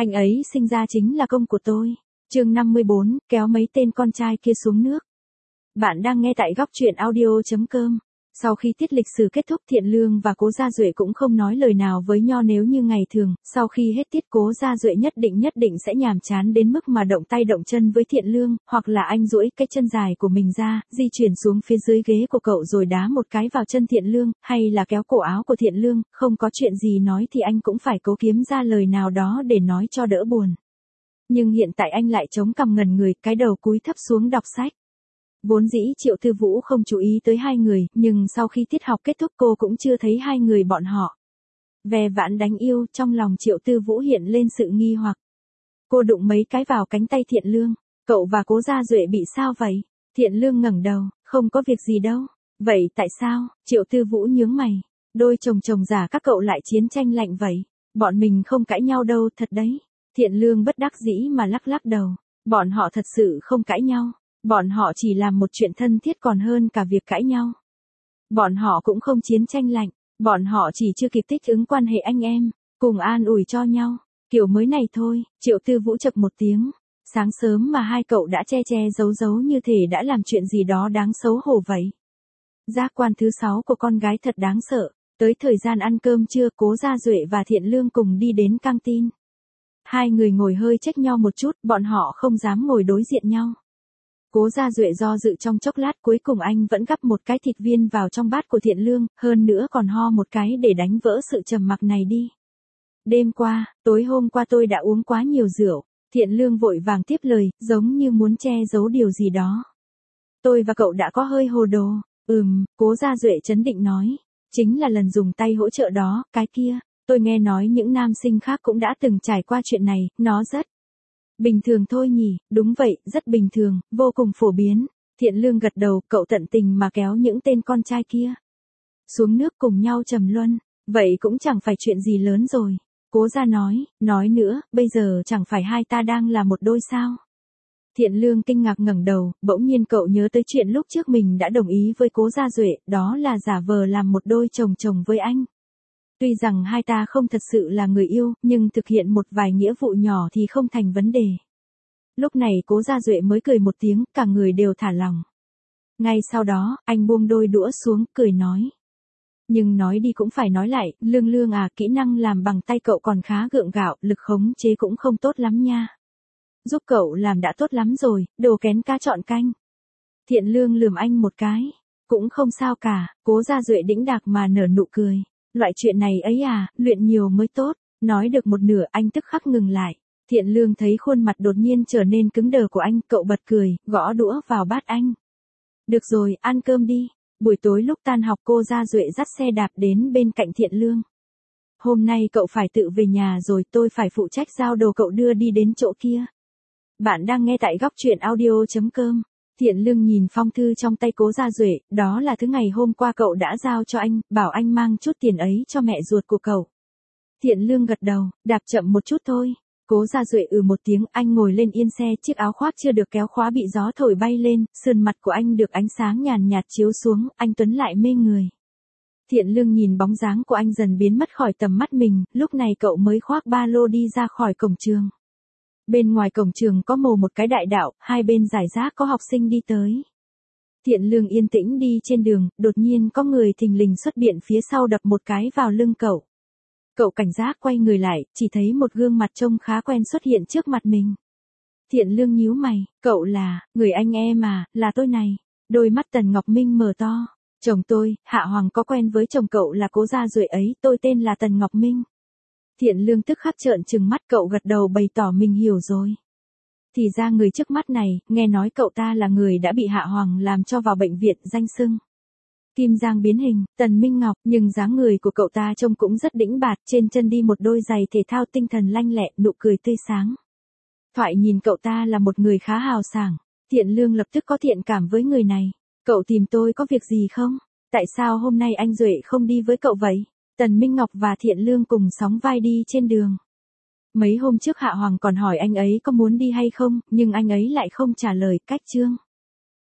Anh ấy sinh ra chính là công của tôi. Chương 54, kéo mấy tên con trai kia xuống nước. Bạn đang nghe tại góc truyện audio.com. Sau khi tiết lịch sử kết thúc, Thiện Lương và Cố Gia Duệ cũng không nói lời nào với Nho. Nếu như ngày thường, sau khi hết tiết Cố Gia Duệ nhất định sẽ nhàm chán đến mức mà động tay động chân với Thiện Lương, hoặc là anh duỗi cái chân dài của mình ra, di chuyển xuống phía dưới ghế của cậu rồi đá một cái vào chân Thiện Lương, hay là kéo cổ áo của Thiện Lương, không có chuyện gì nói thì anh cũng phải cố kiếm ra lời nào đó để nói cho đỡ buồn. Nhưng hiện tại anh lại chống cằm ngẩn người, cái đầu cúi thấp xuống đọc sách. Vốn dĩ Triệu Tư Vũ không chú ý tới hai người, nhưng sau khi tiết học kết thúc cô cũng chưa thấy hai người bọn họ. Ve vãn đánh yêu, trong lòng Triệu Tư Vũ hiện lên sự nghi hoặc. Cô đụng mấy cái vào cánh tay Thiện Lương. Cậu và Cố Gia Duệ bị sao vậy? Thiện Lương ngẩng đầu, không có việc gì đâu. Vậy tại sao? Triệu Tư Vũ nhướng mày. Đôi chồng già các cậu lại chiến tranh lạnh vậy. Bọn mình không cãi nhau đâu, thật đấy. Thiện Lương bất đắc dĩ mà lắc đầu. Bọn họ thật sự không cãi nhau. Bọn họ chỉ làm một chuyện thân thiết còn hơn cả việc cãi nhau. Bọn họ cũng không chiến tranh lạnh. Bọn họ chỉ chưa kịp thích ứng quan hệ anh em, cùng an ủi cho nhau. Kiểu mới này thôi. Triệu Tư Vũ chậc một tiếng. Sáng sớm mà hai cậu đã che giấu như thể đã làm chuyện gì đó đáng xấu hổ vậy. Giác quan thứ 6 của con gái thật đáng sợ. Tới thời gian ăn cơm trưa, Cố Gia Duệ và Thiện Lương cùng đi đến căng tin. Hai người ngồi hơi chếch nhau một chút, bọn họ không dám ngồi đối diện nhau. Cố Gia Duệ do dự trong chốc lát, cuối cùng anh vẫn gắp một cái thịt viên vào trong bát của Thiện Lương, hơn nữa còn ho một cái để đánh vỡ sự trầm mặc này đi. Tối hôm qua tôi đã uống quá nhiều rượu. Thiện Lương vội vàng tiếp lời, giống như muốn che giấu điều gì đó. Tôi và cậu đã có hơi hồ đồ. Cố Gia Duệ trấn định nói. Chính là lần dùng tay hỗ trợ đó, cái kia. Tôi nghe nói những nam sinh khác cũng đã từng trải qua chuyện này, nó rất bình thường thôi nhỉ. Đúng vậy, rất bình thường, vô cùng phổ biến. Thiện Lương gật đầu, cậu tận tình mà kéo những tên con trai kia xuống nước cùng nhau trầm luân. Vậy cũng chẳng phải chuyện gì lớn rồi. Cố Gia nói nữa, bây giờ chẳng phải hai ta đang là một đôi sao? Thiện Lương kinh ngạc ngẩng đầu, bỗng nhiên cậu nhớ tới chuyện lúc trước mình đã đồng ý với Cố Gia Duệ, đó là giả vờ làm một đôi chồng với anh. Tuy rằng hai ta không thật sự là người yêu, nhưng thực hiện một vài nghĩa vụ nhỏ thì không thành vấn đề. Lúc này Cố Gia Duệ mới cười một tiếng, cả người đều thả lỏng. Ngay sau đó, anh buông đôi đũa xuống, cười nói. Nhưng nói đi cũng phải nói lại, Lương à, kỹ năng làm bằng tay cậu còn khá gượng gạo, lực khống chế cũng không tốt lắm nha. Giúp cậu làm đã tốt lắm rồi, đồ kén cá chọn canh. Thiện Lương lườm anh một cái. Cũng không sao cả. Cố Gia Duệ đĩnh đạc mà nở nụ cười. Loại chuyện này ấy à, luyện nhiều mới tốt. Nói được một nửa anh tức khắc ngừng lại. Thiện Lương thấy khuôn mặt đột nhiên trở nên cứng đờ của anh, cậu bật cười, gõ đũa vào bát anh. Được rồi, ăn cơm đi. Buổi tối lúc tan học, Cố Gia Duệ dắt xe đạp đến bên cạnh Thiện Lương. Hôm nay cậu phải tự về nhà rồi, tôi phải phụ trách giao đồ cậu đưa đi đến chỗ kia. Bạn đang nghe tại góc truyện audio.com. Thiện Lương nhìn phong thư trong tay Cố Gia Duệ, đó là thứ ngày hôm qua cậu đã giao cho anh, bảo anh mang chút tiền ấy cho mẹ ruột của cậu. Thiện Lương gật đầu, đạp chậm một chút thôi. Cố Gia Duệ một tiếng, anh ngồi lên yên xe, chiếc áo khoác chưa được kéo khóa bị gió thổi bay lên, sườn mặt của anh được ánh sáng nhàn nhạt chiếu xuống, anh tuấn lại mê người. Thiện Lương nhìn bóng dáng của anh dần biến mất khỏi tầm mắt mình, lúc này cậu mới khoác ba lô đi ra khỏi cổng trường. Bên ngoài cổng trường có một cái đại đạo, hai bên rải rác có học sinh đi tới. Thiện Lương yên tĩnh đi trên đường, đột nhiên có người thình lình xuất hiện phía sau đập một cái vào lưng cậu. Cậu cảnh giác quay người lại, chỉ thấy một gương mặt trông khá quen xuất hiện trước mặt mình. Thiện Lương nhíu mày, cậu là, người anh em à, là tôi này. Đôi mắt Tần Ngọc Minh mở to. Chồng tôi, Hạ Hoàng có quen với chồng cậu là Cố Gia Duệ ấy, tôi tên là Tần Ngọc Minh. Thiện Lương tức khắc trợn trừng mắt, cậu gật đầu bày tỏ mình hiểu rồi. Thì ra người trước mắt này, nghe nói cậu ta là người đã bị Hạ Hoàng làm cho vào bệnh viện danh xưng Kim Giang biến hình, Tần Minh Ngọc, nhưng dáng người của cậu ta trông cũng rất đĩnh bạt, trên chân đi một đôi giày thể thao tinh thần lanh lẹ, nụ cười tươi sáng. Thoại nhìn cậu ta là một người khá hào sảng. Thiện Lương lập tức có thiện cảm với người này. Cậu tìm tôi có việc gì không? Tại sao hôm nay anh Duệ không đi với cậu vậy? Tần Minh Ngọc và Thiện Lương cùng sóng vai đi trên đường. Mấy hôm trước Hạ Hoàng còn hỏi anh ấy có muốn đi hay không, nhưng anh ấy lại không trả lời, cách chương.